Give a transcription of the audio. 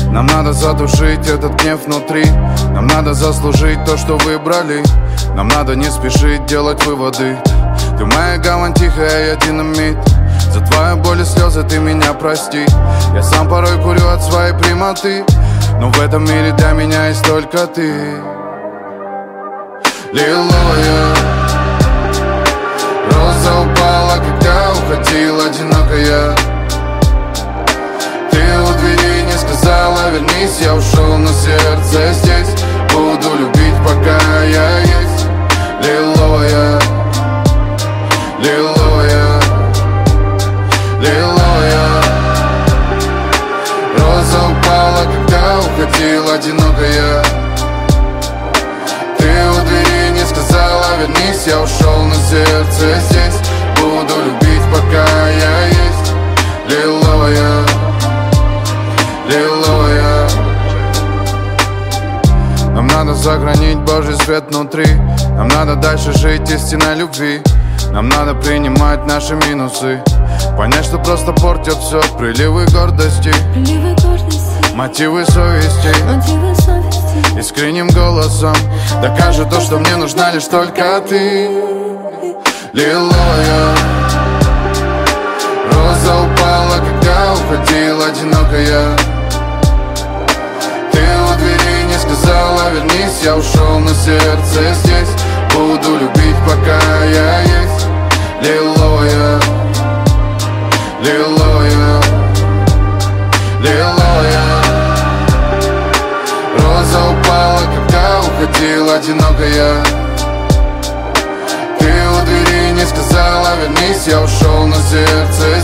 Нам надо задушить этот гнев внутри. Нам надо заслужить то, что выбрали. Нам надо не спешить делать выводы. Ты моя гавань тихая, я динамит. За твою боль и слезы ты меня прости. Я сам порой курю от своей прямоты, но в этом мире для меня есть только ты. Лиловая роза упала, когда уходил одинокая. Ты у двери не сказала вернись. Я ушел, но сердце здесь. Буду любить, пока я есть. Лиловая, лиловая, лиловая роза упала, когда уходил одинокая. Ты у двери не сказала вернись. Я ушел, но сердце здесь. Буду любить, пока я есть. Лиловая, лиловая. Нам надо сохранить Божий свет внутри. Нам надо дальше жить истинной любви. Нам надо принимать наши минусы. Понять, что просто портят все приливы гордости, мотивы совести. Искренним голосом докажет то, что мне нужна лишь только ты. Лиловая роза упала, когда уходил одинокая. Ты у двери не сказала вернись. Я ушел, но сердце здесь. Буду любить, пока я есть. Лиловая, лиловая, лиловая роза упала, когда уходил одинокая. Ты у двери не сказала вернись. Я ушел, но сердце